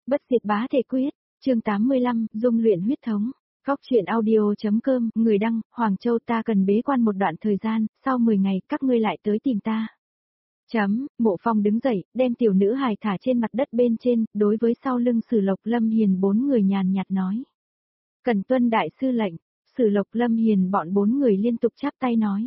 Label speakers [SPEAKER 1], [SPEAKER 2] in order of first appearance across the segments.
[SPEAKER 1] Bất diệt bá thể quyết, chương 85, dung luyện huyết thống. Góc truyện audio.com, người đăng, Hoàng Châu ta cần bế quan một đoạn thời gian, sau 10 ngày các ngươi lại tới tìm ta. Mộ Phong đứng dậy, đem tiểu nữ hài thả trên mặt đất bên trên, đối với sau lưng Sử Lộc Lâm Hiền 4 người nhàn nhạt nói. Cần tuân đại sư lệnh, Sử Lộc Lâm Hiền bọn 4 người liên tục chắp tay nói.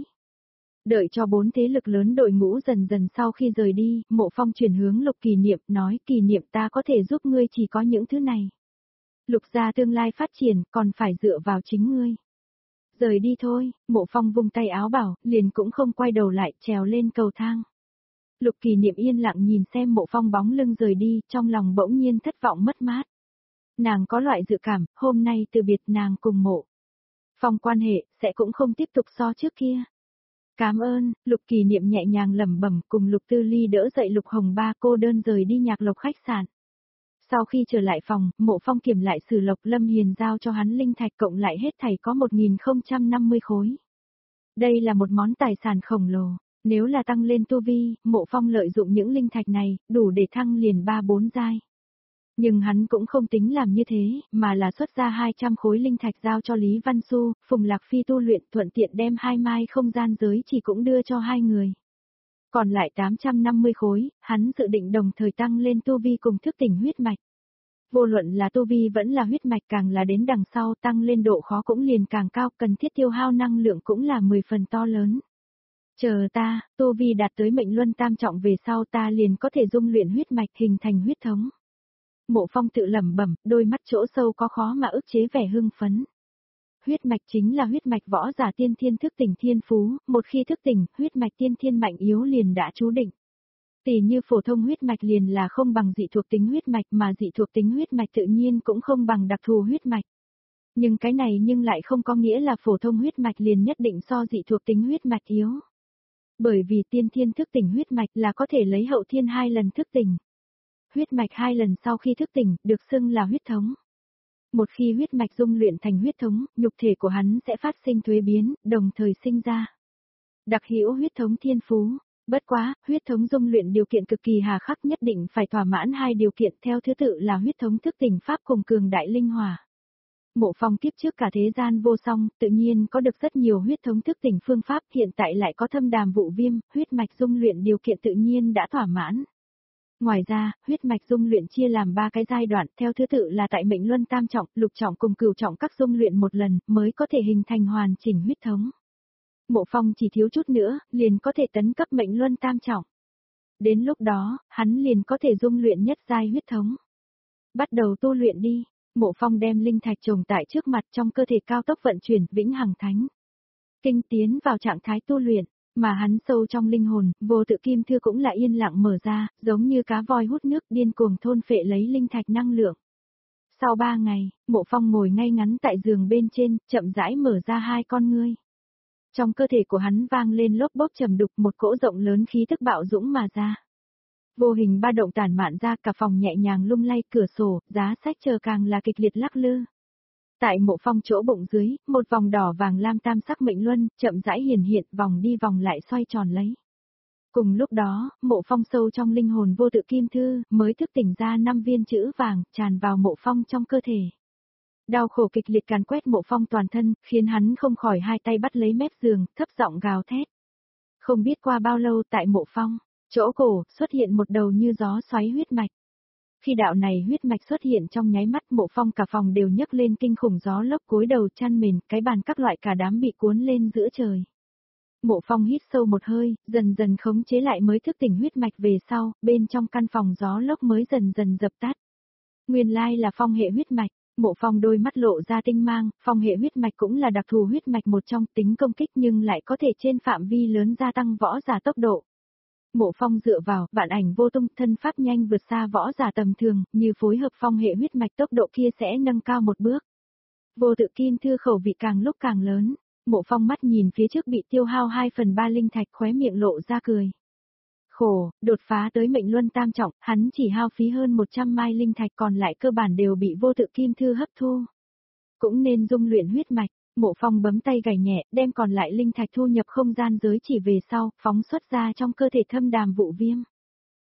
[SPEAKER 1] Đợi cho 4 thế lực lớn đội ngũ dần dần sau khi rời đi, Mộ Phong chuyển hướng Lục Kỳ Niệm nói Kỳ Niệm ta có thể giúp ngươi chỉ có những thứ này. Lục gia tương lai phát triển còn phải dựa vào chính ngươi. Rời đi thôi, Mộ Phong vung tay áo bảo, liền cũng không quay đầu lại trèo lên cầu thang. Lục Kỳ Niệm yên lặng nhìn xem Mộ Phong bóng lưng rời đi, trong lòng bỗng nhiên thất vọng mất mát. Nàng có loại dự cảm, hôm nay từ biệt nàng cùng Mộ Phong quan hệ, sẽ cũng không tiếp tục so trước kia. Cảm ơn, Lục Kỳ Niệm nhẹ nhàng lẩm bẩm cùng Lục Tư Ly đỡ dậy Lục Hồng Ba cô đơn rời đi Nhạc Lộc khách sạn. Sau khi trở lại phòng, Mộ Phong kiểm lại Sử Lộc Lâm Hiền giao cho hắn linh thạch cộng lại hết thảy có 1050 khối. Đây là một món tài sản khổng lồ, nếu là tăng lên tu vi, Mộ Phong lợi dụng những linh thạch này, đủ để thăng liền 3-4 giai. Nhưng hắn cũng không tính làm như thế, mà là xuất ra 200 khối linh thạch giao cho Lý Văn Xu, Phùng Lạc Phi tu luyện thuận tiện đem 2 mai không gian giới chỉ cũng đưa cho 2 người. Còn lại 850 khối, hắn dự định đồng thời tăng lên tu vi cùng thức tỉnh huyết mạch. Vô luận là tu vi vẫn là huyết mạch càng là đến đằng sau tăng lên độ khó cũng liền càng cao, cần thiết tiêu hao năng lượng cũng là 10 phần to lớn. Chờ ta, tu vi đạt tới mệnh luân tam trọng về sau ta liền có thể dung luyện huyết mạch hình thành huyết thống. Mộ Phong tự lẩm bẩm, đôi mắt chỗ sâu có khó mà ức chế vẻ hưng phấn. Huyết mạch chính là huyết mạch võ giả tiên thiên thức tỉnh thiên phú, một khi thức tỉnh, huyết mạch tiên thiên mạnh yếu liền đã chú định. Tỷ như phổ thông huyết mạch liền là không bằng dị thuộc tính huyết mạch mà dị thuộc tính huyết mạch tự nhiên cũng không bằng đặc thù huyết mạch. Nhưng cái này lại không có nghĩa là phổ thông huyết mạch liền nhất định so dị thuộc tính huyết mạch yếu. Bởi vì tiên thiên thức tỉnh huyết mạch là có thể lấy hậu thiên 2 lần thức tỉnh. Huyết mạch 2 lần sau khi thức tỉnh, được xưng là huyết thống. Một khi huyết mạch dung luyện thành huyết thống, nhục thể của hắn sẽ phát sinh thuế biến, đồng thời sinh ra đặc hữu huyết thống thiên phú. Bất quá, huyết thống dung luyện điều kiện cực kỳ hà khắc nhất định phải thỏa mãn 2 điều kiện theo thứ tự là huyết thống thức tỉnh pháp cùng cường đại linh hỏa. Mộ Phong kiếp trước cả thế gian vô song, tự nhiên có được rất nhiều huyết thống thức tỉnh phương pháp, hiện tại lại có thâm đàm vụ viêm, huyết mạch dung luyện điều kiện tự nhiên đã thỏa mãn. Ngoài ra, huyết mạch dung luyện chia làm 3 cái giai đoạn, theo thứ tự là tại mệnh luân tam trọng, lục trọng cùng cửu trọng các dung luyện một lần, mới có thể hình thành hoàn chỉnh huyết thống. Mộ Phong chỉ thiếu chút nữa, liền có thể tấn cấp mệnh luân tam trọng. Đến lúc đó, hắn liền có thể dung luyện nhất giai huyết thống. Bắt đầu tu luyện đi, Mộ Phong đem linh thạch trồng tại trước mặt trong cơ thể cao tốc vận chuyển vĩnh hằng thánh kinh tiến vào trạng thái tu luyện. Mà hắn sâu trong linh hồn, vô tự kim thư cũng là yên lặng mở ra, giống như cá voi hút nước điên cuồng thôn phệ lấy linh thạch năng lượng. Sau 3 ngày, Mộ Phong ngồi ngay ngắn tại giường bên trên, chậm rãi mở ra 2 con ngươi. Trong cơ thể của hắn vang lên lốp bốp trầm đục, một cỗ rộng lớn khí tức bạo dũng mà ra. Vô hình ba động tản mạn ra, cả phòng nhẹ nhàng lung lay, cửa sổ, giá sách chờ càng là kịch liệt lắc lư. Tại Mộ Phong chỗ bụng dưới, một vòng đỏ vàng lam tam sắc mệnh luân, chậm rãi hiển hiện, vòng đi vòng lại xoay tròn lấy. Cùng lúc đó, Mộ Phong sâu trong linh hồn vô tự kim thư, mới thức tỉnh ra 5 viên chữ vàng, tràn vào Mộ Phong trong cơ thể. Đau khổ kịch liệt càn quét Mộ Phong toàn thân, khiến hắn không khỏi hai tay bắt lấy mép giường, thấp giọng gào thét. Không biết qua bao lâu tại Mộ Phong, chỗ cổ, xuất hiện một đầu như gió xoáy huyết mạch. Khi đạo này huyết mạch xuất hiện trong nháy mắt, Mộ Phong cả phòng đều nhấc lên kinh khủng gió lốc, cúi đầu chăn mền, cái bàn các loại cả đám bị cuốn lên giữa trời. Mộ Phong hít sâu một hơi, dần dần khống chế lại mới thức tỉnh huyết mạch về sau, bên trong căn phòng gió lốc mới dần dần dập tắt. Nguyên lai là phong hệ huyết mạch, Mộ Phong đôi mắt lộ ra tinh mang, phong hệ huyết mạch cũng là đặc thù huyết mạch một trong, tính công kích nhưng lại có thể trên phạm vi lớn gia tăng võ giả tốc độ. Mộ Phong dựa vào, vạn ảnh vô tung, thân pháp nhanh vượt xa võ giả tầm thường, như phối hợp phong hệ huyết mạch tốc độ kia sẽ nâng cao một bước. Vô tự kim thư khẩu vị càng lúc càng lớn, Mộ Phong mắt nhìn phía trước bị tiêu hao 2/3 linh thạch, khóe miệng lộ ra cười. Khổ, đột phá tới mệnh luân tam trọng, hắn chỉ hao phí hơn 100 mai linh thạch, còn lại cơ bản đều bị vô tự kim thư hấp thu. Cũng nên dung luyện huyết mạch. Mộ Phong bấm tay gảy nhẹ, đem còn lại linh thạch thu nhập không gian giới chỉ về sau, phóng xuất ra trong cơ thể thâm đàm vụ viêm.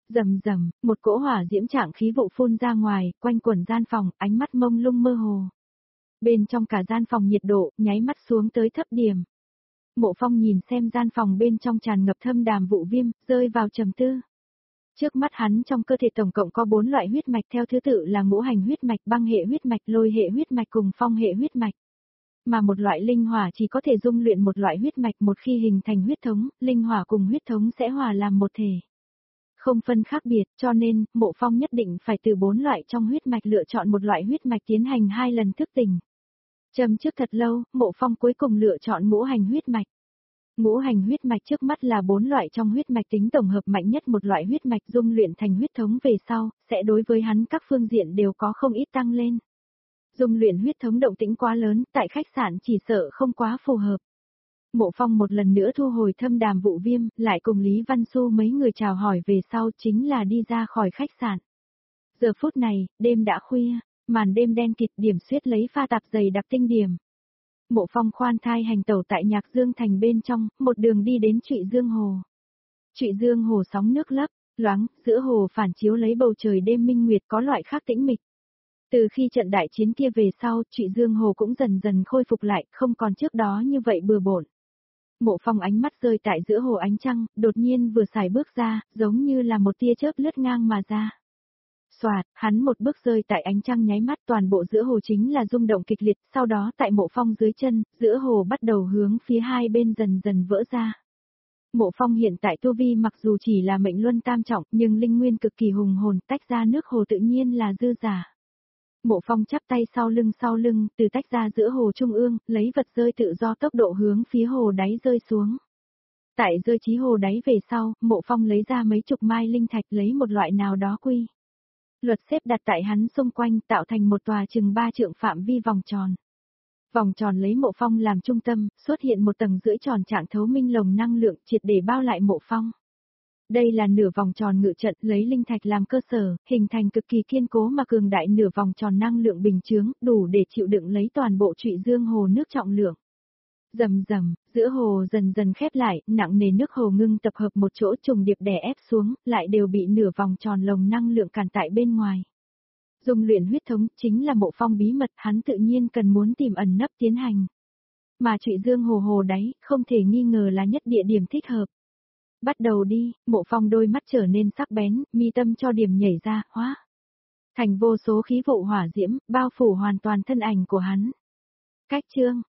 [SPEAKER 1] Rầm rầm, một cỗ hỏa diễm trạng khí vụ phun ra ngoài, quanh quẩn gian phòng, ánh mắt mông lung mơ hồ. Bên trong cả gian phòng nhiệt độ, nháy mắt xuống tới thấp điểm. Mộ Phong nhìn xem gian phòng bên trong tràn ngập thâm đàm vụ viêm, rơi vào trầm tư. Trước mắt hắn trong cơ thể tổng cộng có 4 loại huyết mạch theo thứ tự là ngũ hành huyết mạch, băng hệ huyết mạch, lôi hệ huyết mạch cùng phong hệ huyết mạch. Mà một loại linh hỏa chỉ có thể dung luyện một loại huyết mạch, một khi hình thành huyết thống, linh hỏa cùng huyết thống sẽ hòa làm một thể. Không phân khác biệt, cho nên, Mộ Phong nhất định phải từ 4 loại trong huyết mạch lựa chọn một loại huyết mạch tiến hành 2 lần thức tỉnh. Châm trước thật lâu, Mộ Phong cuối cùng lựa chọn ngũ hành huyết mạch. Ngũ hành huyết mạch trước mắt là 4 loại trong huyết mạch tính tổng hợp mạnh nhất, một loại huyết mạch dung luyện thành huyết thống về sau, sẽ đối với hắn các phương diện đều có không ít tăng lên. Dung luyện huyết thống động tĩnh quá lớn, tại khách sạn chỉ sợ không quá phù hợp. Mộ Phong một lần nữa thu hồi thâm đàm vụ viêm, lại cùng Lý Văn Xu mấy người chào hỏi về sau chính là đi ra khỏi khách sạn. Giờ phút này, đêm đã khuya, màn đêm đen kịt, điểm xuyết lấy pha tạp dày đặc tinh điểm. Mộ Phong khoan thai hành tẩu tại Nhạc Dương thành bên trong, một đường đi đến Trụy Dương Hồ. Trụy Dương Hồ sóng nước lấp, loáng, giữa hồ phản chiếu lấy bầu trời đêm minh nguyệt có loại khác tĩnh mịch. Từ khi trận đại chiến kia về sau, Trụy Dương Hồ cũng dần dần khôi phục lại, không còn trước đó như vậy bừa bộn. Mộ Phong ánh mắt rơi tại giữa hồ ánh trăng, đột nhiên vừa xài bước ra, giống như là một tia chớp lướt ngang mà ra. Soạt, hắn một bước rơi tại ánh trăng nháy mắt, toàn bộ giữa hồ chính là rung động kịch liệt, sau đó tại Mộ Phong dưới chân, giữa hồ bắt đầu hướng phía hai bên dần dần vỡ ra. Mộ Phong hiện tại tu vi mặc dù chỉ là mệnh luân tam trọng, nhưng linh nguyên cực kỳ hùng hồn, tách ra nước hồ tự nhiên là dư giả. Mộ Phong chắp tay sau lưng, từ tách ra giữa hồ trung ương, lấy vật rơi tự do tốc độ hướng phía hồ đáy rơi xuống. Tại rơi chí hồ đáy về sau, Mộ Phong lấy ra mấy chục mai linh thạch, lấy một loại nào đó quy luật xếp đặt tại hắn xung quanh, tạo thành một tòa chừng 3 trượng phạm vi vòng tròn. Vòng tròn lấy Mộ Phong làm trung tâm, xuất hiện một tầng rưỡi tròn trạng thấu minh lồng năng lượng, triệt để bao lại Mộ Phong. Đây là nửa vòng tròn ngự trận, lấy linh thạch làm cơ sở, hình thành cực kỳ kiên cố mà cường đại nửa vòng tròn năng lượng bình chướng, đủ để chịu đựng lấy toàn bộ Trụy Dương Hồ nước trọng lượng. Rầm rầm, giữa hồ dần dần khép lại, nặng nề nước hồ ngưng tập hợp một chỗ, trùng điệp đè ép xuống, lại đều bị nửa vòng tròn lồng năng lượng cản tại bên ngoài. Dung luyện huyết thống chính là Mộ Phong bí mật, hắn tự nhiên cần muốn tìm ẩn nấp tiến hành. Mà Trụy Dương Hồ hồ đáy, không thể nghi ngờ là nhất địa điểm thích hợp. Bắt đầu đi, Mộ Phong đôi mắt trở nên sắc bén, mi tâm cho điểm nhảy ra, hóa thành vô số khí vụ hỏa diễm, bao phủ hoàn toàn thân ảnh của hắn. Cách chương